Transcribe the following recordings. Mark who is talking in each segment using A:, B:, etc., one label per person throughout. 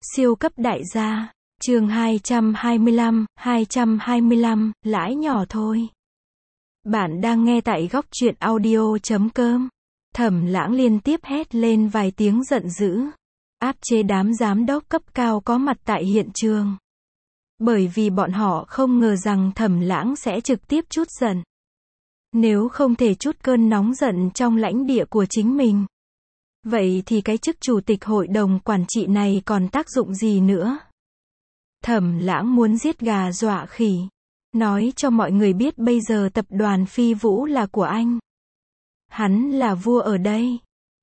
A: Siêu cấp đại gia, chương 225, lãi nhỏ thôi. Bạn đang nghe tại góc truyện audio.com. Thẩm Lãng liên tiếp hét lên vài tiếng giận dữ, áp chế đám giám đốc cấp cao có mặt tại hiện trường. Bởi vì bọn họ không ngờ rằng Thẩm Lãng sẽ trực tiếp trút giận. Nếu không thể trút cơn nóng giận trong lãnh địa của chính mình, vậy thì cái chức chủ tịch hội đồng quản trị này còn tác dụng gì nữa? Thẩm Lãng muốn giết gà dọa khỉ, nói cho mọi người biết bây giờ tập đoàn Phi Vũ là của anh. Hắn là vua ở đây.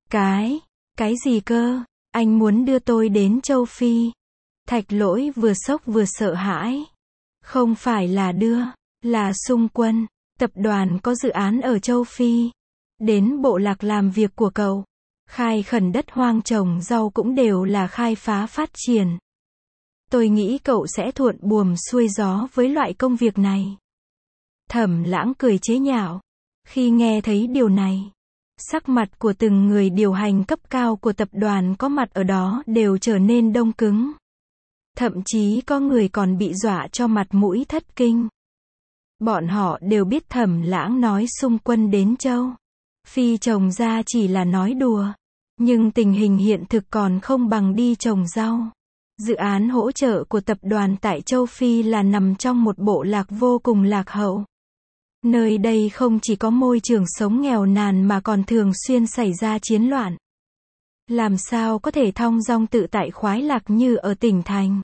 A: Cái gì cơ? Anh muốn đưa tôi đến châu Phi? Thạch Lỗi vừa sốc vừa sợ hãi. Không phải là đưa, là xung quân. Tập đoàn có dự án ở châu Phi. Đến bộ lạc làm việc của cậu. Khai khẩn đất hoang trồng rau cũng đều là khai phá phát triển. Tôi nghĩ cậu sẽ thuận buồm xuôi gió với loại công việc này. Thẩm Lãng cười chế nhạo. Khi nghe thấy điều này, sắc mặt của từng người điều hành cấp cao của tập đoàn có mặt ở đó đều trở nên đông cứng. Thậm chí có người còn bị dọa cho mặt mũi thất kinh. Bọn họ đều biết Thẩm Lãng nói xung quân đến châu Phi trồng ra chỉ là nói đùa. Nhưng tình hình hiện thực còn không bằng đi trồng rau. Dự án hỗ trợ của tập đoàn tại châu Phi là nằm trong một bộ lạc vô cùng lạc hậu. Nơi đây không chỉ có môi trường sống nghèo nàn mà còn thường xuyên xảy ra chiến loạn. Làm sao có thể thong dong tự tại khoái lạc như ở tỉnh thành?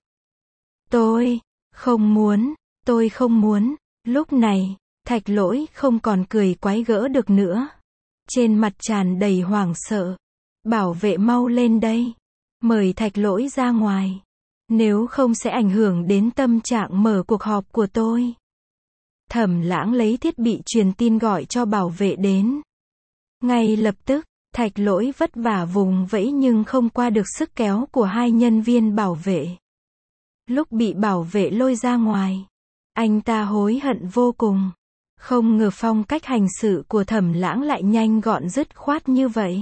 A: Tôi không muốn. Lúc này, Thạch Lỗi không còn cười quái gỡ được nữa. Trên mặt tràn đầy hoảng sợ. Bảo vệ mau lên đây. Mời Thạch Lỗi ra ngoài. Nếu không sẽ ảnh hưởng đến tâm trạng mở cuộc họp của tôi. Thẩm Lãng lấy thiết bị truyền tin gọi cho bảo vệ đến. Ngay lập tức, Thạch Lỗi vất vả vùng vẫy nhưng không qua được sức kéo của hai nhân viên bảo vệ. Lúc bị bảo vệ lôi ra ngoài, anh ta hối hận vô cùng. Không ngờ phong cách hành xử của Thẩm Lãng lại nhanh gọn dứt khoát như vậy.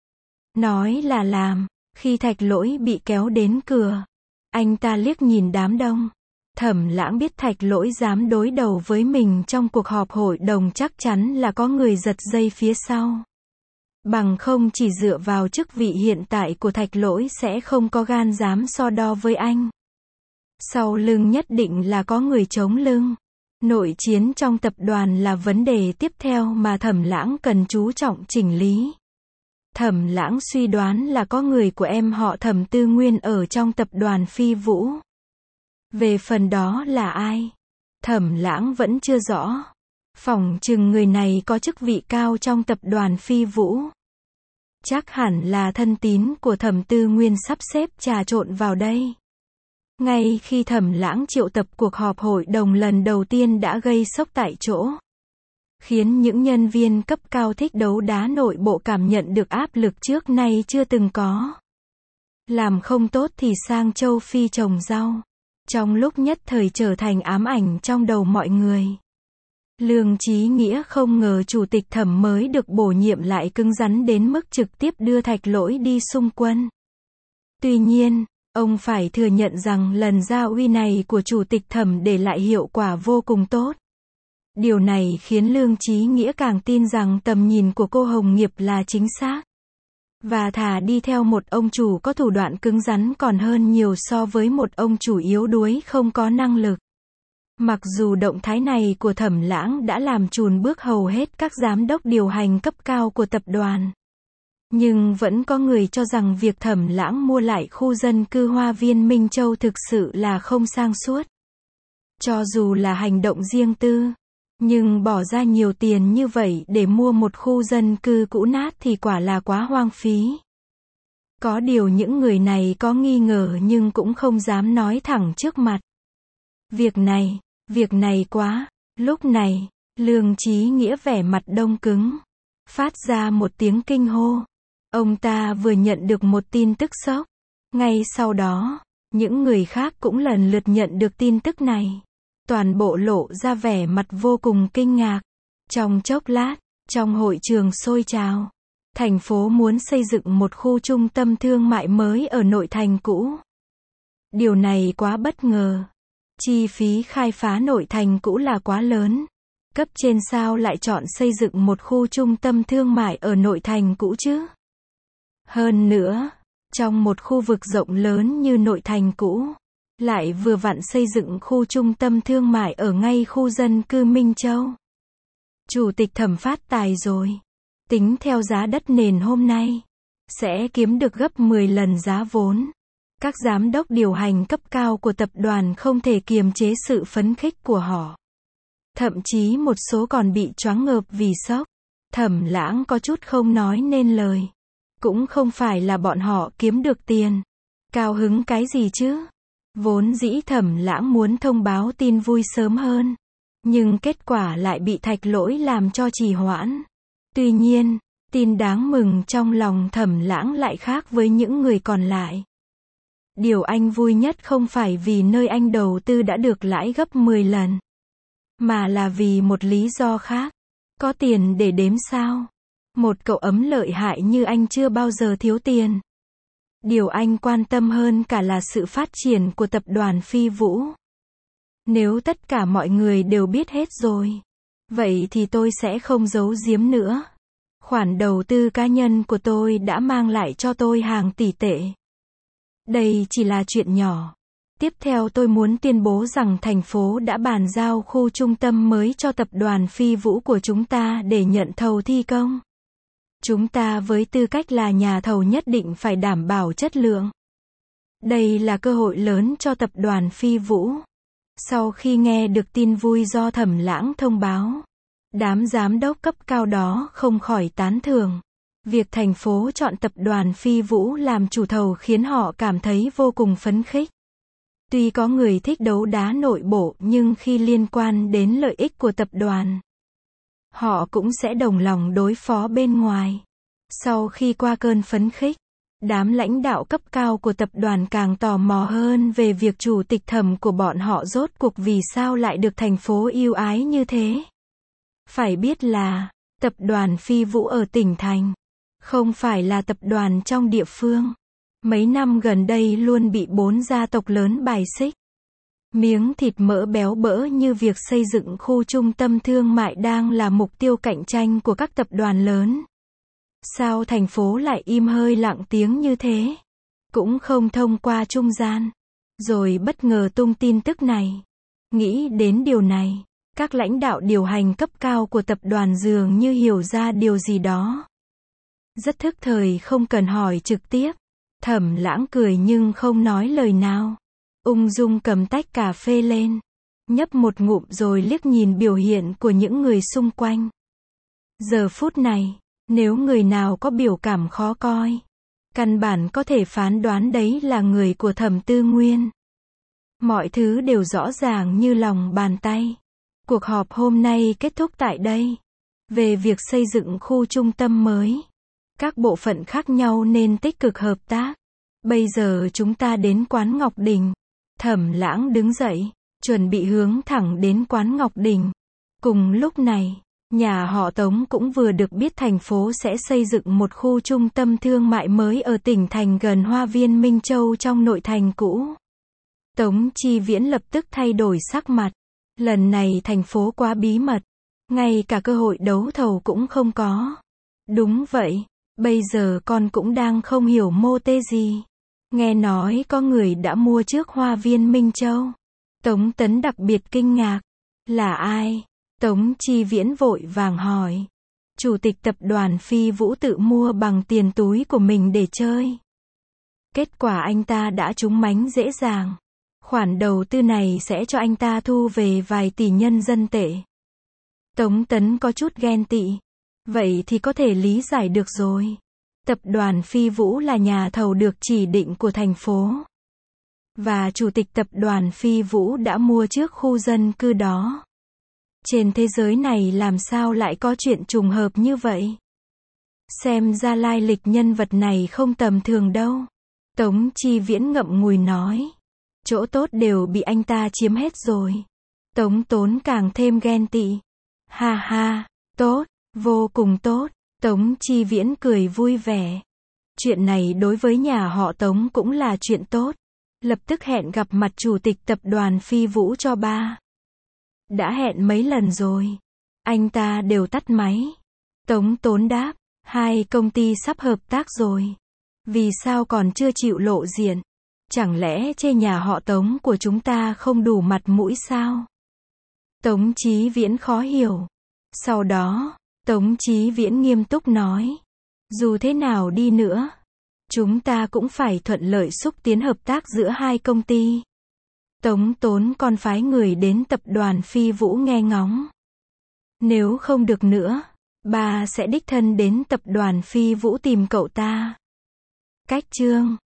A: Nói là làm, khi Thạch Lỗi bị kéo đến cửa, anh ta liếc nhìn đám đông. Thẩm Lãng biết Thạch Lỗi dám đối đầu với mình trong cuộc họp hội đồng chắc chắn là có người giật dây phía sau. Bằng không chỉ dựa vào chức vị hiện tại của Thạch Lỗi sẽ không có gan dám so đo với anh. Sau lưng nhất định là có người chống lưng. Nội chiến trong tập đoàn là vấn đề tiếp theo mà Thẩm Lãng cần chú trọng chỉnh lý. Thẩm Lãng suy đoán là có người của em họ Thẩm Tư Nguyên ở trong tập đoàn Phi Vũ. Về phần đó là ai? Thẩm Lãng vẫn chưa rõ. Phỏng chừng người này có chức vị cao trong tập đoàn Phi Vũ. Chắc hẳn là thân tín của Thẩm Tư Nguyên sắp xếp trà trộn vào đây. Ngay khi Thẩm Lãng triệu tập cuộc họp hội đồng lần đầu tiên đã gây sốc tại chỗ. Khiến những nhân viên cấp cao thích đấu đá nội bộ cảm nhận được áp lực trước nay chưa từng có. Làm không tốt thì sang châu Phi trồng rau. Trong lúc nhất thời trở thành ám ảnh trong đầu mọi người. Lương Chí Nghĩa không ngờ chủ tịch Thẩm mới được bổ nhiệm lại cứng rắn đến mức trực tiếp đưa Thạch Lỗi đi xung quân. Tuy nhiên, ông phải thừa nhận rằng lần gia uy này của chủ tịch Thẩm để lại hiệu quả vô cùng tốt. Điều này khiến Lương Chí Nghĩa càng tin rằng tầm nhìn của cô Hồng Nghiệp là chính xác. Và thà đi theo một ông chủ có thủ đoạn cứng rắn còn hơn nhiều so với một ông chủ yếu đuối không có năng lực. Mặc dù động thái này của Thẩm Lãng đã làm chùn bước hầu hết các giám đốc điều hành cấp cao của tập đoàn. Nhưng vẫn có người cho rằng việc Thẩm Lãng mua lại khu dân cư Hoa viên Minh Châu thực sự là không sang suốt. Cho dù là hành động riêng tư, nhưng bỏ ra nhiều tiền như vậy để mua một khu dân cư cũ nát thì quả là quá hoang phí. Có điều những người này có nghi ngờ nhưng cũng không dám nói thẳng trước mặt. Việc này quá. Lúc này, Lương Chí Nghĩa vẻ mặt đông cứng, phát ra một tiếng kinh hô. Ông ta vừa nhận được một tin tức sốc. Ngay sau đó, những người khác cũng lần lượt nhận được tin tức này. Toàn bộ lộ ra vẻ mặt vô cùng kinh ngạc. Trong chốc lát, trong hội trường sôi trào. Thành phố muốn xây dựng một khu trung tâm thương mại mới ở nội thành cũ. Điều này quá bất ngờ. Chi phí khai phá nội thành cũ là quá lớn. Cấp trên sao lại chọn xây dựng một khu trung tâm thương mại ở nội thành cũ chứ? Hơn nữa, trong một khu vực rộng lớn như nội thành cũ, lại vừa vặn xây dựng khu trung tâm thương mại ở ngay khu dân cư Minh Châu. Chủ tịch Thẩm phát tài rồi. Tính theo giá đất nền hôm nay, sẽ kiếm được gấp 10 lần giá vốn. Các giám đốc điều hành cấp cao của tập đoàn không thể kiềm chế sự phấn khích của họ. Thậm chí một số còn bị choáng ngợp vì sốc. Thẩm Lãng có chút không nói nên lời. Cũng không phải là bọn họ kiếm được tiền. Cao hứng cái gì chứ? Vốn dĩ Thẩm Lãng muốn thông báo tin vui sớm hơn. Nhưng kết quả lại bị Thạch Lỗi làm cho trì hoãn. Tuy nhiên, tin đáng mừng trong lòng Thẩm Lãng lại khác với những người còn lại. Điều anh vui nhất không phải vì nơi anh đầu tư đã được lãi gấp 10 lần. Mà là vì một lý do khác. Có tiền để đếm sao? Một cậu ấm lợi hại như anh chưa bao giờ thiếu tiền. Điều anh quan tâm hơn cả là sự phát triển của tập đoàn Phi Vũ. Nếu tất cả mọi người đều biết hết rồi, vậy thì tôi sẽ không giấu giếm nữa. Khoản đầu tư cá nhân của tôi đã mang lại cho tôi hàng tỷ tệ. Đây chỉ là chuyện nhỏ. Tiếp theo tôi muốn tuyên bố rằng thành phố đã bàn giao khu trung tâm mới cho tập đoàn Phi Vũ của chúng ta để nhận thầu thi công. Chúng ta với tư cách là nhà thầu nhất định phải đảm bảo chất lượng. Đây là cơ hội lớn cho tập đoàn Phi Vũ. Sau khi nghe được tin vui do Thẩm Lãng thông báo, đám giám đốc cấp cao đó không khỏi tán thưởng. Việc thành phố chọn tập đoàn Phi Vũ làm chủ thầu khiến họ cảm thấy vô cùng phấn khích. Tuy có người thích đấu đá nội bộ nhưng khi liên quan đến lợi ích của tập đoàn, họ cũng sẽ đồng lòng đối phó bên ngoài. Sau khi qua cơn phấn khích, đám lãnh đạo cấp cao của tập đoàn càng tò mò hơn về việc chủ tịch Thẩm của bọn họ rốt cuộc vì sao lại được thành phố ưu ái như thế. Phải biết là, tập đoàn Phi Vũ ở tỉnh thành, không phải là tập đoàn trong địa phương. Mấy năm gần đây luôn bị 4 gia tộc lớn bài xích. Miếng thịt mỡ béo bỡ như việc xây dựng khu trung tâm thương mại đang là mục tiêu cạnh tranh của các tập đoàn lớn. Sao thành phố lại im hơi lặng tiếng như thế? Cũng không thông qua trung gian. Rồi bất ngờ tung tin tức này. Nghĩ đến điều này, các lãnh đạo điều hành cấp cao của tập đoàn dường như hiểu ra điều gì đó. Rất thức thời không cần hỏi trực tiếp. Thẩm Lãng cười nhưng không nói lời nào. Ung dung cầm tách cà phê lên. Nhấp một ngụm rồi liếc nhìn biểu hiện của những người xung quanh. Giờ phút này, nếu người nào có biểu cảm khó coi, căn bản có thể phán đoán đấy là người của Thẩm Tư Nguyên. Mọi thứ đều rõ ràng như lòng bàn tay. Cuộc họp hôm nay kết thúc tại đây. Về việc xây dựng khu trung tâm mới, các bộ phận khác nhau nên tích cực hợp tác. Bây giờ chúng ta đến quán Ngọc Đình. Thẩm Lãng đứng dậy, chuẩn bị hướng thẳng đến quán Ngọc Đình. Cùng lúc này, nhà họ Tống cũng vừa được biết thành phố sẽ xây dựng một khu trung tâm thương mại mới ở tỉnh thành gần Hoa viên Minh Châu trong nội thành cũ. Tống Chi Viễn lập tức thay đổi sắc mặt. Lần này thành phố quá bí mật. Ngay cả cơ hội đấu thầu cũng không có. Đúng vậy, bây giờ con cũng đang không hiểu mô tê gì. Nghe nói có người đã mua trước Hoa viên Minh Châu. Tống Tấn đặc biệt kinh ngạc. Là ai? Tống Chi Viễn vội vàng hỏi. Chủ tịch tập đoàn Phi Vũ tự mua bằng tiền túi của mình để chơi. Kết quả anh ta đã trúng mánh dễ dàng. Khoản đầu tư này sẽ cho anh ta thu về vài tỷ nhân dân tệ. Tống Tấn có chút ghen tị. Vậy thì có thể lý giải được rồi. Tập đoàn Phi Vũ là nhà thầu được chỉ định của thành phố. Và chủ tịch tập đoàn Phi Vũ đã mua trước khu dân cư đó. Trên thế giới này làm sao lại có chuyện trùng hợp như vậy? Xem ra lai lịch nhân vật này không tầm thường đâu. Tống Chi Viễn ngậm ngùi nói. Chỗ tốt đều bị anh ta chiếm hết rồi. Tống Tốn càng thêm ghen tị. Ha ha, tốt, vô cùng tốt. Tống Chi Viễn cười vui vẻ. Chuyện này đối với nhà họ Tống cũng là chuyện tốt. Lập tức hẹn gặp mặt chủ tịch tập đoàn Phi Vũ cho ba. Đã hẹn mấy lần rồi. Anh ta đều tắt máy. Tống Tốn đáp, hai công ty sắp hợp tác rồi. Vì sao còn chưa chịu lộ diện? Chẳng lẽ chê nhà họ Tống của chúng ta không đủ mặt mũi sao? Tống Chí Viễn khó hiểu. Sau đó, Tống Chí Viễn nghiêm túc nói. Dù thế nào đi nữa, chúng ta cũng phải thuận lợi xúc tiến hợp tác giữa hai công ty. Tống Tốn còn phái người đến tập đoàn Phi Vũ nghe ngóng. Nếu không được nữa, ba sẽ đích thân đến tập đoàn Phi Vũ tìm cậu ta. Cách chương